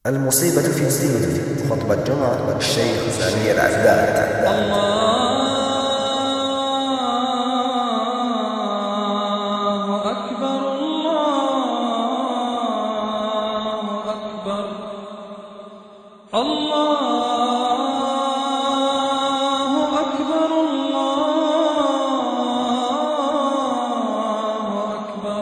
المصيبة في الدين. خطبة جمعة الشيخ سامي العباد. الله أكبر الله أكبر الله أكبر الله أكبر.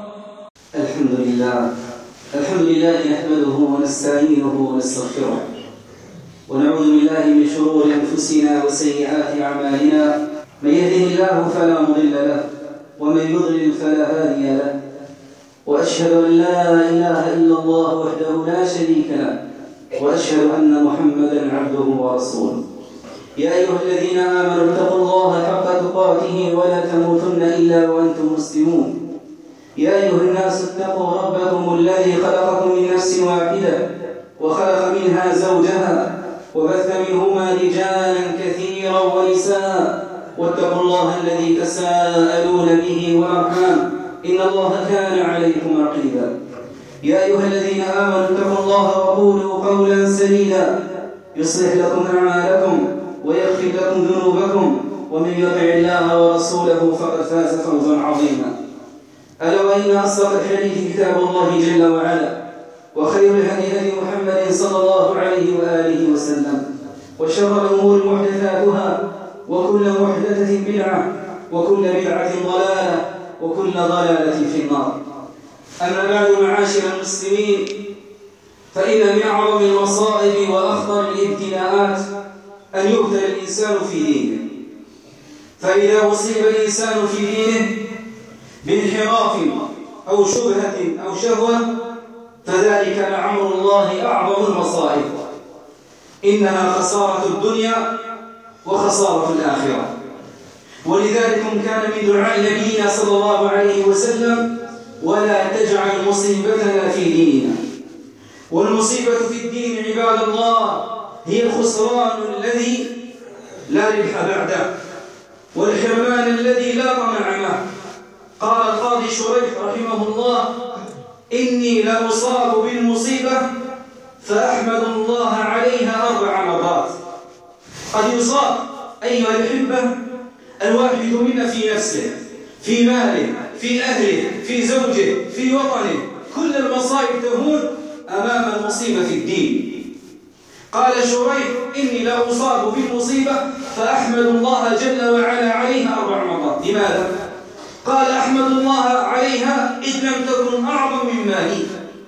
الحمد لله نحمده ونستعينه ونستغفره ونعوذ بالله من شرور أنفسنا وسيئات أعمالنا. من يهده الله فلا مضل له ومن يضلل فلا هادي له، وأشهد أن لا إله إلا الله وحده لا شريك له، وأشهد أن محمدا عبده ورسوله. يا أيها الذين آمنوا اتقوا الله حق تقاته ولا تموتن إلا وأنتم مسلمون. يا أيها الناس اتقوا ربكم الذي خلقكم من نفس واحدة وخلق منها زوجها وبث منهما رجالا كثيرا ونساء، واتقوا الله الذي تساءلون به والأرحام إن الله كان عليكم رقيبا. يا أيها الذين آمنوا اتقوا الله وقولوا قولا سديدا يصلح لكم أعمالكم ويغفر لكم ذنوبكم، ومن يطع الله ورسوله فقد فاز فوزا عظيما. ألا وإن أصدق الحديث كتاب الله جل وعلا، وخير الهدي محمد صلى الله عليه وآله وسلم، وشر الأمور محدثاتها، وكل محدثة بدعة، وكل بدعة ضلالة، وكل ضلالة في النار. أما بعد، معاشر المسلمين، فإن من أعظم المصائب وأخطر الابتلاءات أن يبتلى الإنسان في دينه. فإذا أصيب الإنسان في دينه بانحراف أو شبهة أو شهوة فذلك لعمر الله أعظم المصائب، إنها خسارة الدنيا وخسارة الآخرة. ولذلك كان من دعاء نبينا صلى الله عليه وسلم: ولا تجعل مصيبتنا في ديننا. والمصيبة في الدين عباد الله هي الخسران الذي لا ربح بعده، والحرمان الذي لا طمع معه. قال القاضي شريح رحمه الله: إني لأصاب بالمصيبة فأحمد الله عليها 4 مرات. قد يصاب أيها الأحبة الواحد منا في نفسه، في ماله، في أهله، في زوجه، في وطنه. كل المصائب تهون أمام المصيبة في الدين. قال شريح: إني لأصاب بالمصيبة فأحمد الله جل وعلا عليها 4 مرات. لماذا؟ قال: أحمد الله عليها إذ لم تكن أعظم مما هي.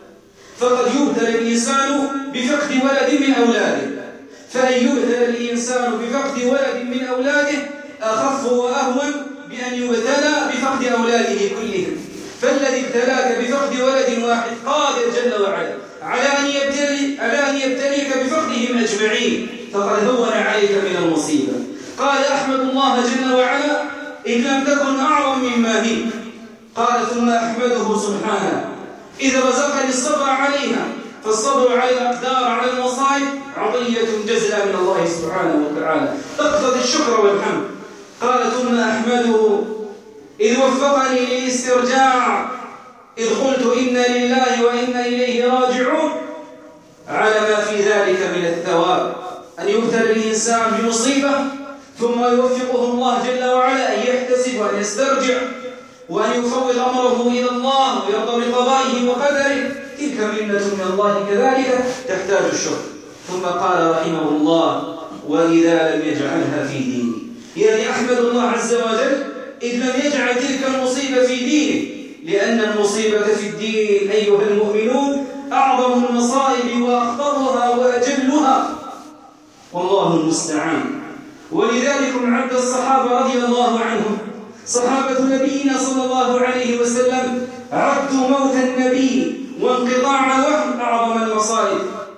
فقد يبتلى الإنسان بفقد ولد من أولاده، فأن يبتلى الإنسان بفقد ولد من أولاده أخف وأهون بأن يبتلى بفقد أولاده كلهم. فالذي ابتلاك بفقد ولد واحد قادر جل وعلا على أن يبتليك بفقدهم أجمعين، فقد هون عليك من المصيبة. قال: أحمد الله جل وعلا إن لم تكن أعظم مما هي. قال: ثم أحمده سبحانه إذا رزقني الصبر عليها، فالصبر على الأقدار على المصائب عطية جزلة من الله سبحانه وتعالى تقتضي الشكر والحمد. قال: ثم أحمده إذ وفقني للاسترجاع، إذ قلت إنا لله وإنا إليه راجعون، على ما في ذلك من الثواب. أن يبتلى الإنسان بمصيبة ثم يوفقه الله جل وعلا أن يحتسب وأن يسترجع وأن يفوض أمره إلى الله ويرضى بقضائه وقدره، تلك منة من الله كذلك تحتاج الشكر. ثم قال رحمه الله: وإذا لم يجعلها في ديني، يعني أحمد الله عز وجل إذ لم يجعل تلك المصيبة في دينه، لأن المصيبة في الدين أيها المؤمنون أعظم المصائب وأخطرها وأجلها، والله المستعان. ولذلك عد الصحابة رضي الله عنهم، صحابة نبينا صلى الله عليه وسلم، عدوا موت النبي وانقطاع الوحي أعظم المصائب.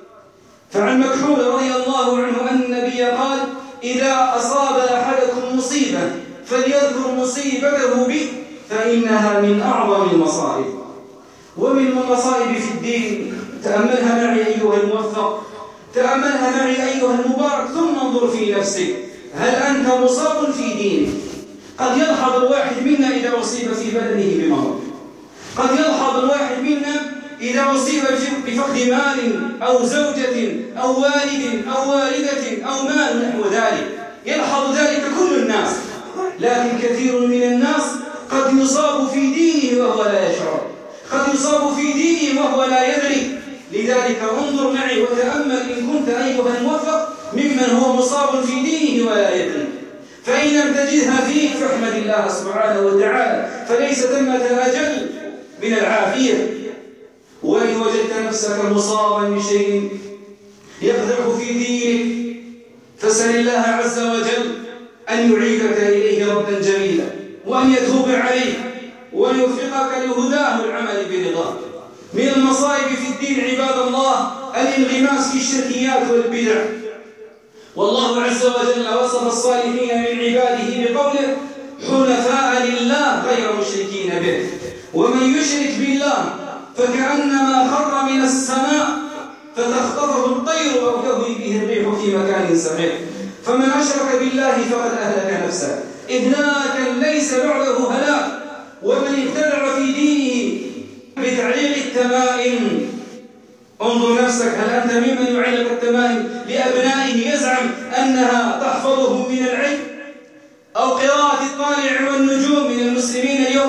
فعن مكحول رضي الله عنه أن النبي قال: إذا أصاب أحدكم مصيبة فليذكر مصيبته به فإنها من أعظم المصائب. ومن المصائب في الدين، تأملها معي أيها الموفق، تأملها معي أيها المبارك، ثم انظر في نفسك، هل أنت مصاب في دينك؟ قد يلحظ الواحد منا إذا أصيب في بدنه بمرض، قد يلحظ الواحد منا إذا أصيب بفقد مال أو زوجة أو والد أو والدة أو مال نحو ذلك، يلحظ ذلك كل الناس، لكن كثير من الناس قد يصاب في دينه وهو لا يشعر، قد يصاب في دينه وهو لا يدري. لذلك انظر معي وتأمل إن كنت أيها الموفق ممن هو مصاب في دينه ولا يدري، فإن لم تجدها فيه فاحمد الله سبحانه وتعالى، فليس ثمة أجل من العافية. وإن وجدت نفسك مصابا بشيء يقدح في دينك فسل الله عز وجل أن يعيدك إليه ردا جميلا، وأن يتوب عليك وأن يوفقك لهداه العمل برضاه. من المصائب في الدين عباد الله الانغماس في الشركيات والبدع. والله عز وجل وصف الصالحين من عباده بقوله حنفاء لله غير مشركين به، ومن يشرك بالله فكأنما خر من السماء فتخطفه الطير أو تهوي به الريح في مكان سحيق. فمن أشرك بالله فقد أهلك نفسه، إهلاكا ليس بعده هلاك. ومن ابتدع في دينه بتعليق التمائم، انظر نفسك، هل أنت ممن يعلق التمائم لأبنائه يزعم أنها تحفظه من العلم؟ أو قراءة الطالع والنجوم من المسلمين اليوم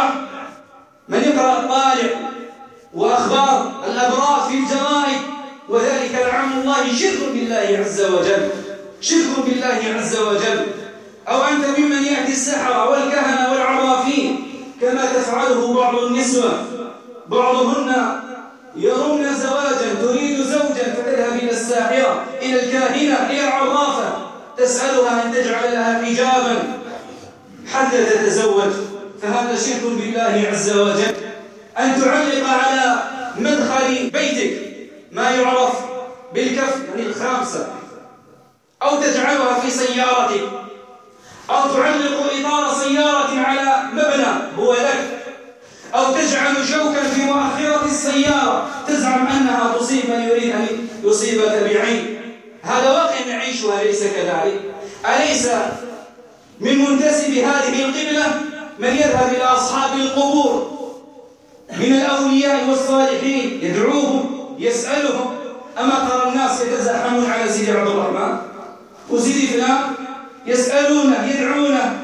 من يقرأ الطالع وأخبار الأبرار في الجرائد، وذلك لعن الله شرك بالله عز وجل، شرك بالله عز وجل. أو أنت ممن يأتي السحرة والكهنة والعرافين كما تفعله بعض النسوة، بعضهن يرون زواجا، تريد زوجا فتذهب إلى الساحرة إلى الكاهنة إلى العرافة تسألها أن تجعل لها حجابا حتى تتزوج، فهذا شرك بالله عز وجل. أن تعلق على مدخل بيتك ما يعرف بالكف يعني الخامسة، أو تجعلها في سيارتك، أو تعلق إطار سيارة على مبنى هو لك، أو تجعل شوكا في مؤخرة السيارة تزعم أنها تصيب من يريد أن يصيبك بعين. هذا واقع نعيشها أليس كذلك؟ أليس من منتسب هذه القبلة من يذهب إلى أصحاب القبور من الأولياء والصالحين يدعوهم يسألهم؟ أما ترى الناس يتزاحمون على سيدي عبد الرحمن وسيدي فلان، يسألونه يدعونه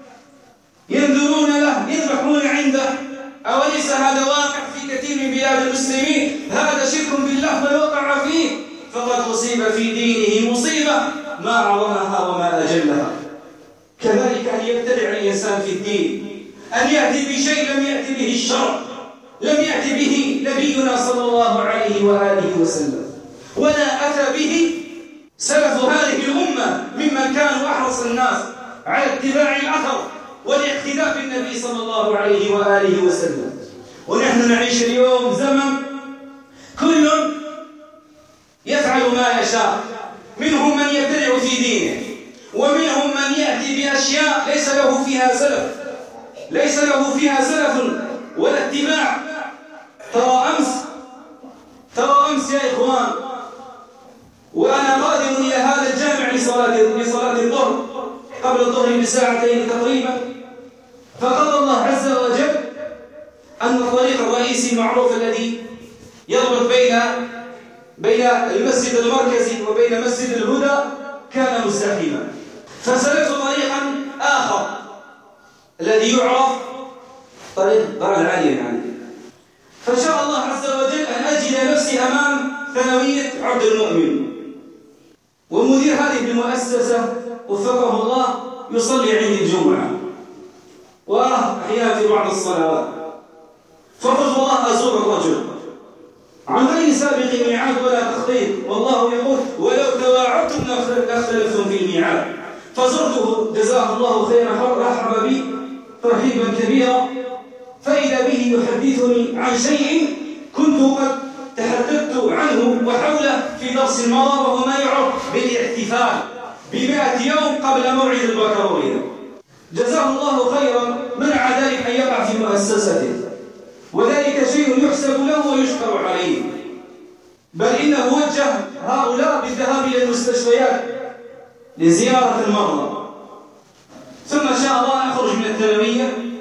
ينذرون له يذبحون عنده؟ أوليس هذا واقع في كثير من بلاد المسلمين؟ هذا شرك بالله من وقع فيه فقد أصيب في دينه مصيبة ما أعظمها وما أجلها. كذلك أن يبتدع الإنسان في الدين، أن يأتي بشيء لم يأتي به الشرع، لم يأتي به نبينا صلى الله عليه وآله وسلم، ولا أتى به سلف هذه الأمة ممن كانوا أحرص الناس على اتباع الأثر والاقتداء بالنبي صلى الله عليه وآله وسلم. ونحن نعيش اليوم زمن كل يفعل ما يشاء، منهم من يبتدع في دينه، ومنهم من يأتي بأشياء ليس له فيها سلف ولا اتباع. ترى أمس يا إخوان وأنا قادم إلى هذا الجامع لصلاة الظهر قبل الظهر بساعتين تقريبا، فقضى الله عز وجل أن الطريق الرئيسي المعروف الذي يربط بين المسجد المركزي وبين مسجد الهدى كان مزدحما، فسلكت طريقا آخر الذي يعرف طريق دار العالية يعني. فشاء الله عز وجل أن أجد نفسي أمام ثانوية عبد المؤمن، ومدير هذه المؤسسة وفقه الله يصلي عندي الجمعة وأراه أحيانا في بعض الصلوات، فقلت والله أزور الرجل عن غير سابق ميعاد ولا تخطيط، والله يقول ولو تواعدتم لاختلفتم في الميعاد. فزرته جزاه الله خيرا، رحب بي ترحيبا كبيرا، فإذا به يحدثني عن شيء كنت قد تحدثت عنه وحوله في درس الماضي، وهو ما يعرف بالاحتفال ب100 يوم قبل موعد البكالوريا. جزاه الله خيرا، منع ذلك أن يقع في مؤسسته، وذلك شيء يحسب له ويشكر عليه، بل إنه وجه هؤلاء بالذهاب إلى المستشفيات لزيارة المرضى. ثم شاء الله أخرج من الثانوية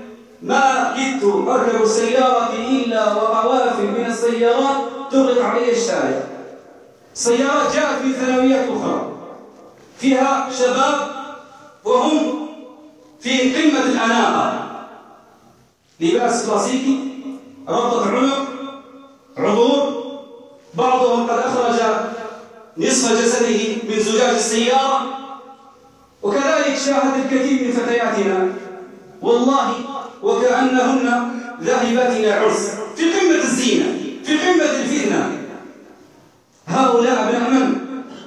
ما كدت أركب سيارتي إلا وقوافل من السيارات تغلق علي الشارع. سيارات جاءت من ثانويات أخرى فيها شباب وهم في قمة الأناقة، لباس كلاسيكي، ربطة عنق، عبور، بعضهم قد أخرج نصف جسده من زجاج السيارة. وكذلك شاهد الكثير من فتياتنا والله وكأنهن ذاهبات إلى عرس، في قمة الزينة، في قمة الفتنة. هؤلاء أبناء من؟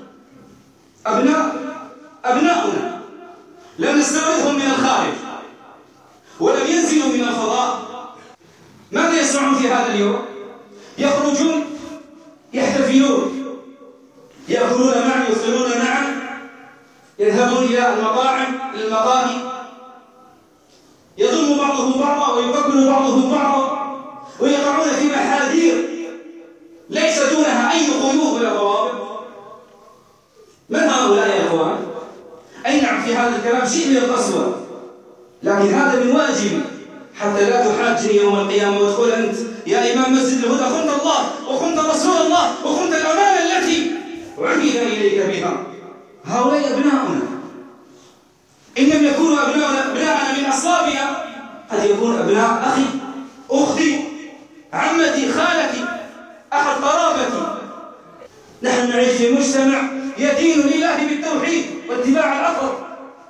أبناؤنا لم نستوردهم من الخارج ولم ينزلوا من الفضاء. ماذا يصنعون في هذا اليوم؟ يخرجون يحتفلون، يأكلون معا، يفطرون معا، يذهبون إلى المطاعم، إلى المقاهي، يضم بعضهم بعضا ويقبل بعضهم بعضا، ويقعون في محاذير ليس دونها أي قيود ولا ضوابط. من هؤلاء يا إخوان؟ أي نعم في هذا الكلام شيء من القسوة، لكن هذا من واجبي حتى لا تحاجني يوم القيامة وتقول أنت يا إمام مسجد الهدى خنت الله وخنت رسول الله وخنت الأمانة التي عهد إليك بها. هؤلاء أبناؤنا، إن لم يكونوا أبناءنا من أصلابنا قد يكون أبناء أخي، أختي، عمتي، خالتي، أحد قرابتي. نحن نعيش في مجتمع يدين لله بالتوحيد واتباع الأثر،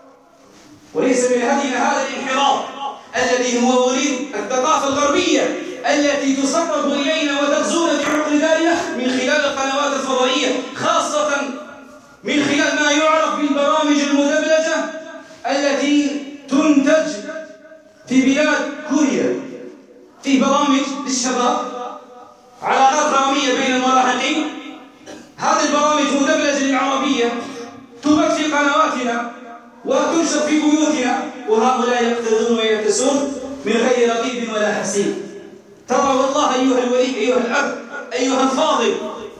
وليس من هدينا هذا الانحراف الذي هو وليد الثقافة الغربية التي تسرب إلينا وتغزونا بعقولنا من خلال القنوات الفضائية، خاصة من خلال ما يعرف بالبرامج المدبلجة التي تنتج في بلاد كوريا. في برامج للشباب، علاقات درامية بين المراهقين، هذه البرامج مدبلجة للعربية تبث في قنواتنا وتنشر في بيوتنا، وهؤلاء يقتدون ويتسون من غير رقيب ولا حسيب. ترى والله أيها الولي، أيها الأب، أيها الفاضل،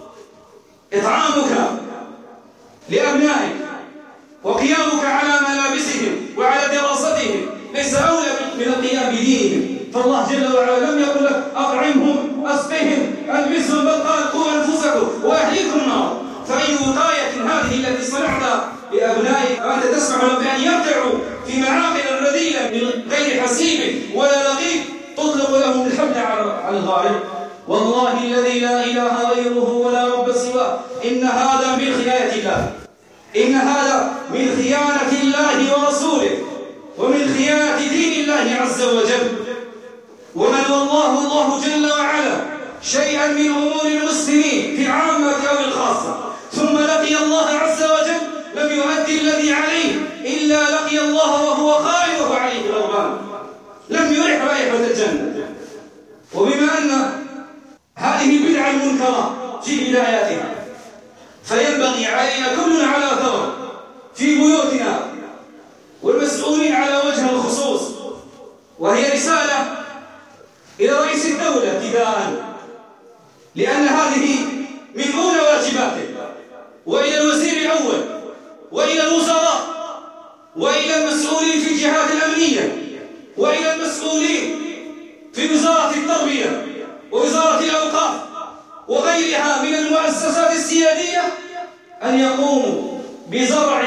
إطعامك لأبنائك وقيامك على ملابسهم وعلى دراستهم ليس أولى من القيام بدينهم. فالله جل وعلا لم يقل لك أطعمهم، أسقهم، ألبسهم، بل قال قوا أنفسكم وأهليكم نار. فأي وقاية هذه التي صنعتها لأبنائك وأنت تسمح لهم بأن يرتعوا في معاقل رذيلة من غير حسيب ولا رقيب، تطلق لهم الحبل على الغارب. والله الذي لا إله غيره ولا رب سواه إن هذا من خيانة الله، إن هذا من خيانة الله ورسوله ومن خيانة دين الله عز وجل. ومن والله الله جل وعلا شيئا من أمور المسلمين في العامة أو الخاصة ثم لقي الله عز وجل لم يؤدي الذي عليه إلا لقي الله وهو خائف وعليه غضبان، لم يرح رائحة الجنة. وبما أن هذه بدعة منكرة في بداياتها فينبغي علينا كلنا على ثور في بيوتنا والمسؤولين على وجه الخصوص، وهي رسالة إلى رئيس الدولة ابتداء، لأن هذه من أولى واجباته، وإلى الوزير الأول، وإلى الوزراء، وإلى المسؤولين في الجهات الأمنية، وإلى المسؤولين في وزارة التربية ووزارة الأوقاف وغيرها من المؤسسات السيادية أن يقوموا بزرع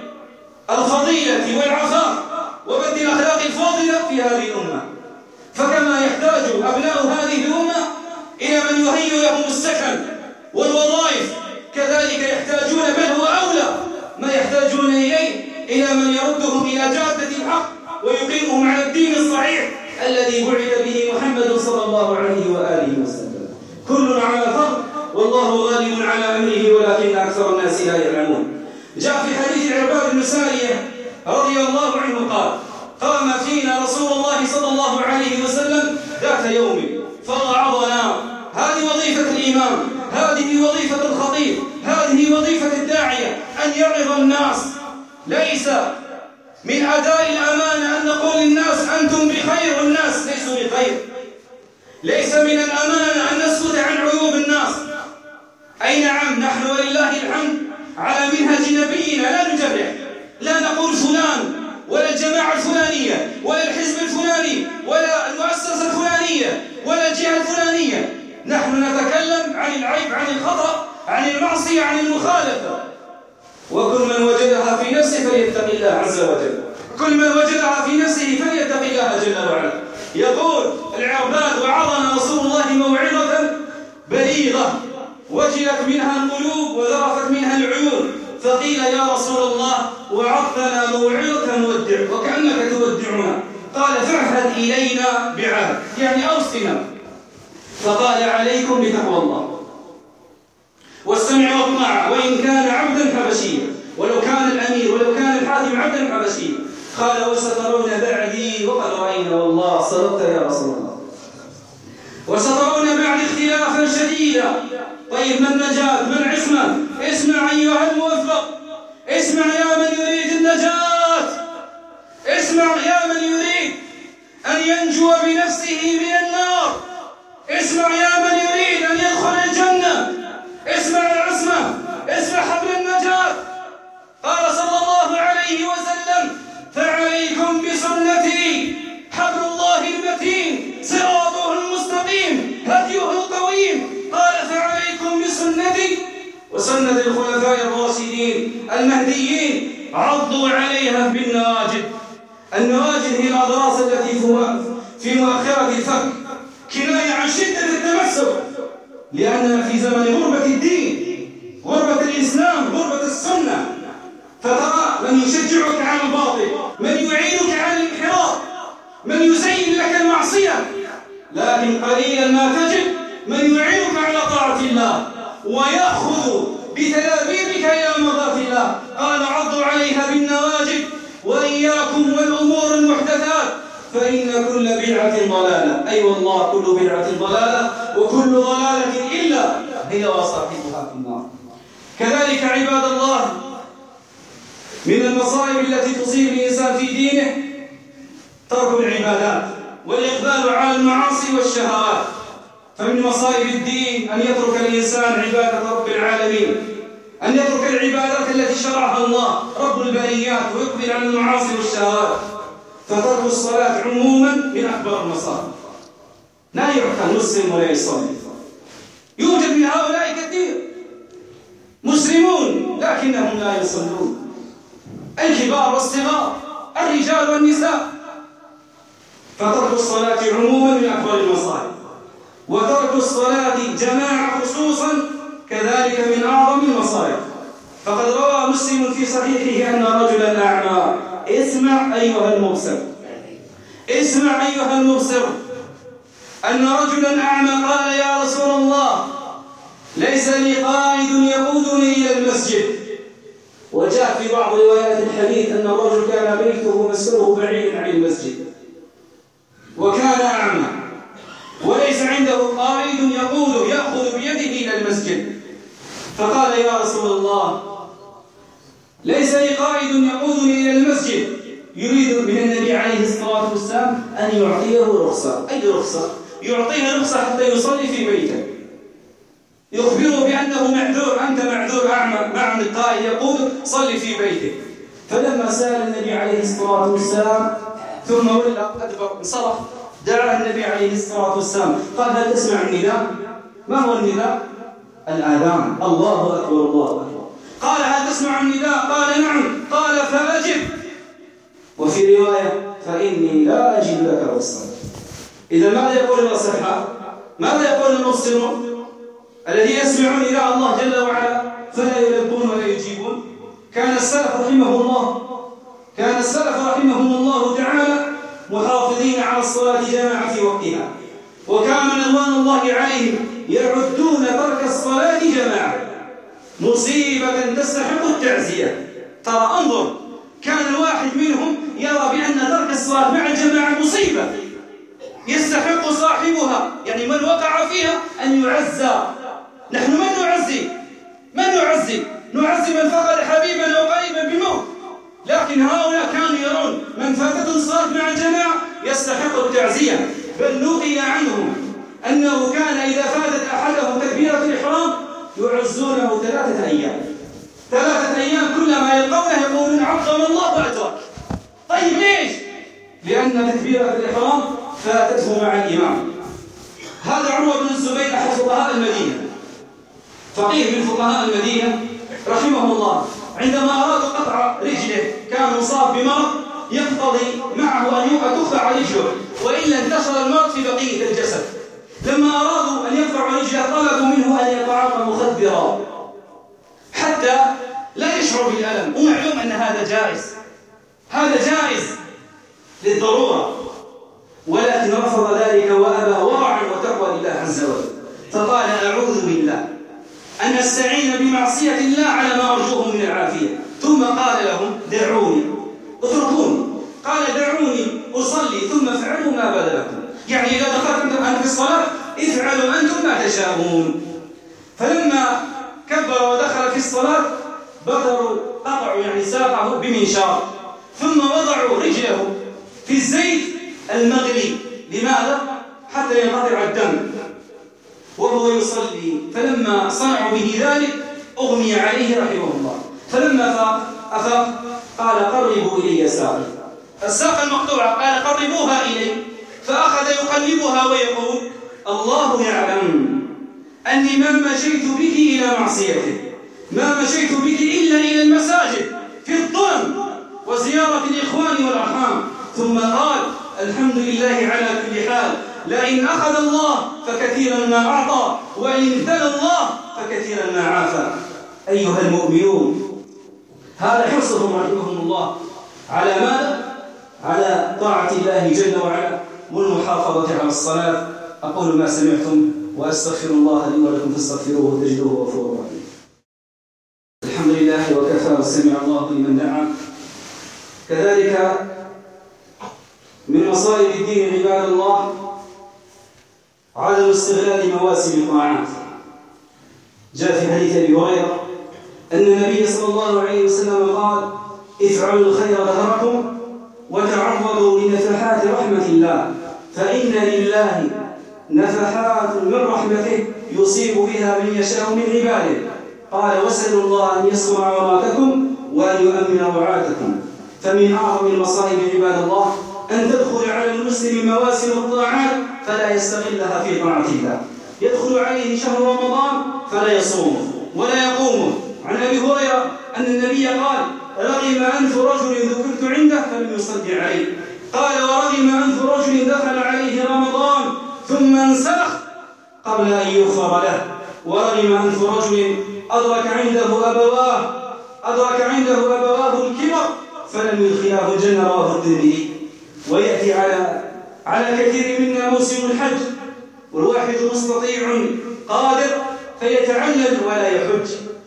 الفضيلة والعفاف وبث الأخلاق الفاضلة في هذه الأمة. فكما يحتاج أبناء هذه الأمة إلى من يهيئ لهم السكن والوظائف، كذلك يحتاجون، بل هو أولى ما يحتاجون إليه، إلى من يردهم إلى جادة الحق ويقيمهم على الدين الصحيح الذي بعث به محمد صلى الله عليه وآله وسلم. كل على فرض والله غالب على أمره ولكن أكثر الناس لا يعلمون. جاء في حديث عباد بن سارية رضي الله عنه قال: قام فينا رسول الله صلى الله عليه وسلم ذات يوم فوعظنا. هذه وظيفة الإمام، هذه وظيفة الخطيب، هذه وظيفة الداعية، أن يعظ الناس. ليس من أداء الأمانة أن نقول للناس أنتم بخير والناس ليسوا بخير. ليس من الأمانة أن نسكت عن عيوب الناس. أي نعم، نحن ولله الحمد على منهج نبينا لا نجرح، لا نقول فلان ولا الجماعة الفلانية ولا الحزب الفلاني ولا المؤسسة الفلانية ولا الجهة الفلانية. نحن نتكلم عن العيب، عن الخطأ، عن المعصية، عن المخالفة. وكل من وجدها في نفسه فليتق الله عز وجل، كل من وجدها في نفسه فليتق الله جل وعلا. يقول العباد: وعظنا رسول الله موعظة بليغة وجلت منها القلوب وذرفت منها العيون، فقيل: يا رسول الله وعظتنا موعظة مودع وكأنك تودعنا. قال: فاعهد إلينا بعهد، يعني أوصنا. فقال: عليكم بتقوى الله والسمع والطاعة وإن كان عبدا حبشيا، ولو كان الأمير ولو كان الحاكم عبدا حبشيا. قال: وسترون بعدي وقد رأينا والله صدقت يا رسول الله، وسترون بعد اختلافا شديدا. طيب، ما النجاة؟ ما العصمة؟ اسمع أيها الموفق، اسمع يا من يريد النجاة، اسمع يا من يريد أن ينجو بنفسه من النار، اسمع يا من يريد أن يدخل الجنة، اسمع العصمة، اسمع حبل النجاة. قال صلى الله عليه وسلم: فعليكم بسنتي حبل الله المتين صراطه المستقيم هديه القويم. قال: فعليكم بسنتي وسنة الخلفاء الراشدين المهديين عضوا عليها بالنواجذ. النواجذ هي الأضراس التي في مؤخرة الفك، كناية عن شدة التمسك، لأننا في زمن غربة الدين، غربة الإسلام، غربة السنة. فترى من يشجعك على الباطل، من يعينك على الانحراف، من يزين لك المعصية، لكن قليلا ما تجد من يعينك على طاعة الله ويأخذ بتدابيرك إلى مرضاة الله. قال: عضوا عليها بالنواجذ وإياكم والأمور المحدثات فإن كل بدعة ضلالة. أي والله كل بدعة ضلالة وكل ضلالة إلا هي وصاحبها في النار. كذلك عباد الله، من المصائب التي تصيب الإنسان في دينه ترك العبادات والإقبال على المعاصي والشهوات. فمن مصائب الدين أن يترك الإنسان عبادة رب العالمين، أن يترك العبادات التي شرعها الله رب البريات ويقبل على المعاصي والشهوات. فترك الصلاة عموما من أكبر المصائب. لا يعقل مسلم ولا يصلي. يوجد من هؤلاء كثير مسلمون لكنهم لا يصلون، الكبار والصغار، الرجال والنساء. فترك الصلاة عموما من أكبر المصائب، وترك الصلاة جماعة خصوصا كذلك من أعظم المصائب. فقد روى مسلم في صحيحه أن رجلا أعمى، اسمع أيها المبصر، اسمع أيها المبصر، أن رجلا أعمى قال: يا رسول الله ليس لي قائد يقودني إلى المسجد. وجاء في بعض روايات الحديث أن الرجل كان بيته مسكنه بعيد عن المسجد وكان أعمى وليس عنده قائد يقوده يأخذ بيده إلى المسجد. فقال: يا رسول الله ليس لي قائد يقودني إلى المسجد. يريد من النبي عليه الصلاة والسلام أن يعطيه رخصة. أي رخصة؟ يعطيه رخصة حتى يصلي في بيته، يخبره بأنه معذور، أنت معذور أعمى، ما عندك قائد يقودك، صلي في بيته. فلما سأل النبي عليه الصلاة والسلام ثم ولى أدبر انصرف، دعا النبي عليه الصلاة والسلام قال: هل تسمع النداء؟ ما هو النداء؟ الآذان، الله أكبر الله أكبر. قال: هل تسمع النداء؟ قال: نعم. قال: فأجب. وفي رواية: فإني لا أجد لك رخصة. إذا ماذا يقول الأصحاء؟ ماذا يقول المسلمون الذي يسمعون نداء الله جل وعلا فلا يلبون ولا يجيبون؟ كان السلف رحمهم الله تعالى محافظين على الصلاة جماعة في وقتها، وكان رضوان الله عليهم يعدون ترك الصلاة جماعة مصيبة تستحق التعزية. ترى انظر، كان الواحد منهم يرى بأن ترك الصلاة مع الجماعة مصيبة يستحق صاحبها، يعني من وقع فيها أن يعزى. نحن من نعزي؟ نعزي من فقد حبيبا أو قريبا بالموت. لكن هؤلاء كانوا يرون من فاتته الصلاة مع الجماعة يستحق التعزية، بل نقل عنهم أنه كان إذا فاتت أحدهم تكبيرة الإحرام يعزونه 3 أيام. 3 أيام كلما يلقونه يقولون: عظم الله أجرك. طيب، طيب ليش؟ لأن تكبيرة الإحرام فاتته مع الإمام. هذا عروة بن الزبير أحد فقهاء المدينة، فقيه من فقهاء المدينة رحمه الله، عندما أرادوا قطع رجله كان مصاب بمرض يقتضي معه أن تقطع رجله وإلا انتشر المرض في بقية الجسد. لما أرادوا أن يقطعوا رجله طلبوا منه أن يطعم مخدرا حتى لا يشعر بالألم، ومعلوم أن هذا جائز، هذا جائز للضرورة، ولكن رفض ذلك وأبى ورعا وتقوى لله عز وجل، فقال أعوذ بالله أن أستعين بمعصية الله على ما أرجوه من العافية. ثم قال لهم دعوني اتركوني، قال دعوني أصلي ثم افعلوا ما بدا لكم، يعني إذا دخلتم أنت في الصلاة افعلوا أنتم ما تشاءون. فلما كبر ودخل في الصلاة قطعوا يعني ساقه بمنشار، ثم وضعوا رجله في الزيت المغلي. لماذا؟ حتى ينقطع الدم وهو يصلي. فلما صنعوا به ذلك أغمي عليه رحمه الله، فلما أفاق قال قربوا إلي ساقي، الساق المقطوعة، قال قربوها إلي، فأخذ يقلبها ويقول الله يعلم أني ما مشيت بك إلى معصيته، ما مشيت بك إلا إلى المساجد في الظلم وزيارة الإخوان والأرحام. ثم قال الحمد لله على كل حال، لئن أخذ الله فكثيرا ما أعطى، وإن ابتلى الله فكثيرا ما عافى. أيها المؤمنون، هذا حرصهم رحمهم الله على ماذا؟ على طاعة الله جل وعلا والمحافظة على الصلاة. أقول ما سمعتم وأستغفر الله لي ولكم فاستغفروه تجدوه غفورا رحيما. الحمد لله وكفى وسمع الله لمن دعا. كذلك من مصائب الدين عباد الله عدم استغلال مواسم الطاعات. جاء في حديث أبي هريرة أن النبي صلى الله عليه وسلم قال افعلوا الخير ظهركم وتعرضوا لنفحات رحمة الله، فإن لله نفحات من رحمته يصيب بها من يشاء من عباده. قال واسألوا الله أن يسمع عوراتكم وأن يؤمن روعاتكم. فمن أعظم المصائب عباد الله أن تدخل على المسلم مواسم الطاعات فلا يستغلها في طاعة الله. يدخل عليه شهر رمضان فلا يصوم ولا يقوم. عن أبي هريرة أن النبي قال رغم أنف رجل ذكرت عنده فلم يصلي عليه. قال ورغم أنف رجل دخل عليه رمضان ثم انسلخ قبل أن يغفر له. ورغم أنف رجل أدرك عنده أبواه الكبر فلم يدخلاه الجنة، رواه الترمذي. ويأتي على كثير منا موسم الحج والواحد مستطيع قادر فيتعلل ولا يحج،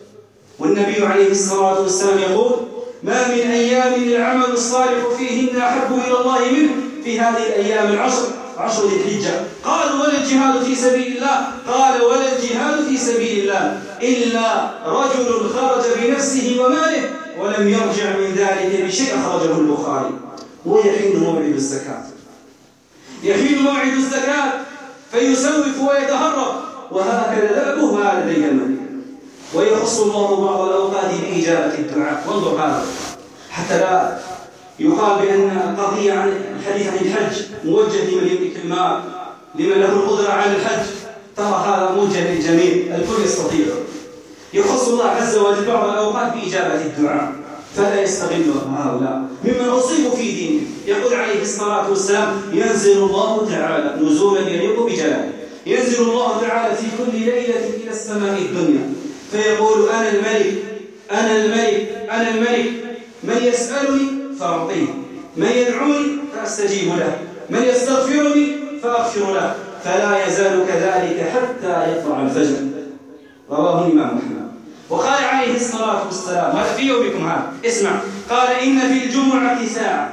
والنبي عليه الصلاة والسلام يقول ما من أيام العمل الصالح فيهن أحب إلى الله منه في هذه الأيام عشر ذي الحجة. قالوا ولا الجهاد في سبيل الله؟ قال ولا الجهاد في سبيل الله إلا رجل خرج بنفسه وماله ولم يرجع من ذلك بشيء، أخرجه البخاري. ويحين موعد الزكاة، يحين موعد الزكاة فيسوف ويتهرب، وهكذا دأبه هذا لدي المدينة. ويخص الله بعض الأوقات بإجابة الدعاء. وانظر هذا حتى لا يقال بأن القضية عن الحديث عن الحج موجه لمن يملك المال، لمن له القدرة على الحج. ترى هذا موجه للجميع، الكل يستطيع. يخص الله عز وجل بعض الأوقات بإجابة الدعاء فلا يستغلها هؤلاء ممن أصيبوا في دينه. يقول عليه الصلاة والسلام ينزل الله تعالى نزولا يليق بجلاله، ينزل الله تعالى في كل ليلة إلى السماء الدنيا فيقول أنا الملك أنا الملك أنا الملك، من يسألني فأعطيه، من يدعوني فأستجيب له، من يستغفرني فأغفر له، فلا يزال كذلك حتى يطلع الفجر. رواه الإمام أحمد. وقال عليه الصلاة والسلام هذا في يومكم هذا، اسمع، قال إن في الجمعة ساعة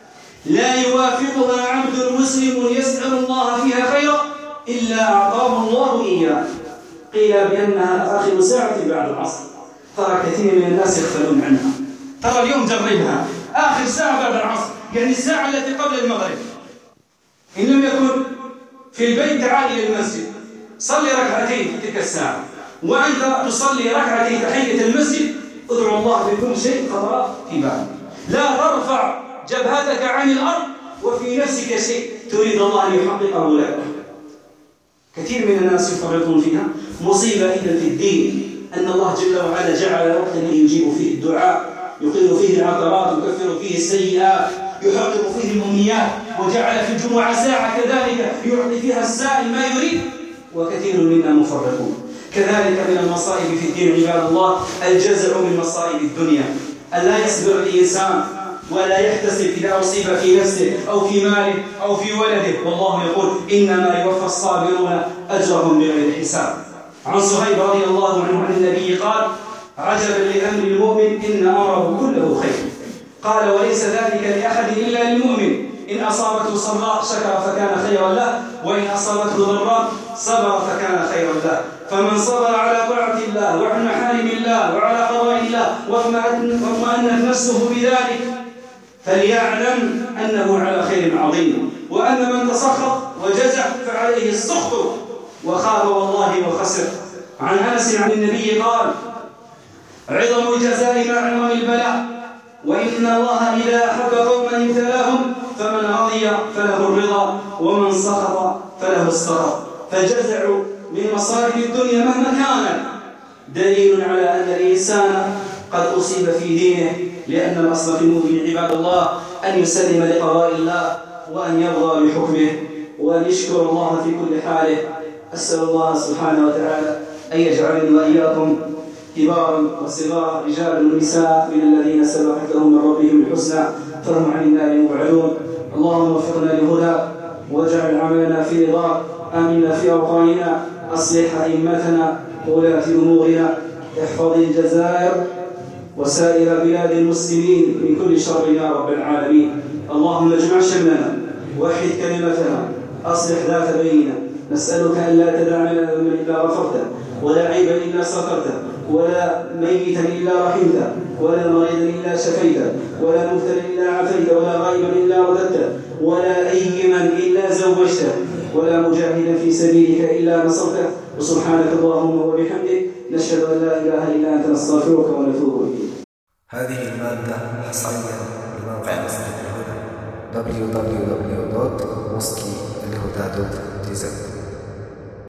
لا يوافقها عبد مسلم يسأل الله فيها خيرا إلا أعطاه الله إياه. قيل بأنها آخر ساعة بعد العصر. ترى كثير من الناس يغفلون عنها. ترى اليوم جربها، آخر ساعة بعد العصر، يعني الساعة التي قبل المغرب. إن لم يكن في البيت تعال إلى المسجد صلي ركعتين في تلك الساعة، وأنت تصلي ركعتين تحية المسجد ادعو الله بكل شيء خطر في بالك. لا ترفع جبهتك عن الأرض وفي نفسك شيء تريد الله أن يحققه لك. كثير من الناس يفرطون فيها. مصيبة إذا في الدين أن الله جل وعلا جعل وقتا يجيب فيه الدعاء، يقيل فيه العثرات، يكفر فيه السيئات، يحقق فيه الأمنيات، وجعل في الجمعة ساعة كذلك يعطي فيها السائل ما يريد، وكثير منا مفرطون. كذلك من المصائب في الدين عباد الله الجزع من مصائب الدنيا، ألا يصبر الإنسان ولا يحتسب إذا أصيب في نفسه أو في ماله أو في ولده، والله يقول إنما يوفى الصابرون أجرهم بغير حساب. عن صهيب رضي الله عنه عن النبي قال: عجبا لأمر المؤمن إن أمره كله خير. قال: وليس ذلك لأحد إلا للمؤمن، إن أصابته سراء شكر فكان خيرا له، وإن أصابته ضراء صبر فكان خيرا له. فمن صبر على طاعة الله وعن محارم الله وعلى قضاء الله واطمأنت نفسه بذلك فليعلم أنه على خير عظيم. وأن من تسخط وجزع فعليه السخط وخاب والله وخسر. عن أنس عن النبي قال: عظم الجزاء مع عظم البلاء، وإن الله إذا أحب قوما ابتلاهم، فمن رضي فله الرضا ومن سخط فله السخط. فالجزع من مصائب الدنيا مهما كان دليل على أن الإنسان قد أصيب في دينه، لأن الأصل في المؤمن عباد الله أن يسلم لقضاء الله وأن يرضى بحكمه وأن يشكر الله في كل حاله. أسأل الله سبحانه وتعالى أن يجعلني وإياكم كبارا وصغارا رجالا ونساء من الذين سبقت لهم من ربهم الحسنى فهم عن النار مبعدون. اللهم وفقنا للهدى واجعل عملنا في رضاك. آمنا في أوطاننا، أصلح أئمتنا وولاة أمورنا، احفظ الجزائر وسائر بلاد المسلمين من كل شر يا رب العالمين. اللهم اجمع شملنا، وحد كلمتنا، أصلح ذات بيننا. نسألك أن لا تدع لنا ذنبا إلا غفرته، ولا عيبا إلا سترته، ولا ميتا إلا رحمته، ولا مريضا إلا شفيته، ولا مبتلا إلا عافيته، ولا غائبا إلا رددته، ولا أيما إلا زوجته، ولا مجاهدا في سبيلك إلا نصرته. وسبحانك اللهم وبحمدك نشهد أن لا إله إلا أنت نستغفرك ونتوب إليك. هذه المادة حصرية لموقع مسجد الهدى www.muskielhuda.tz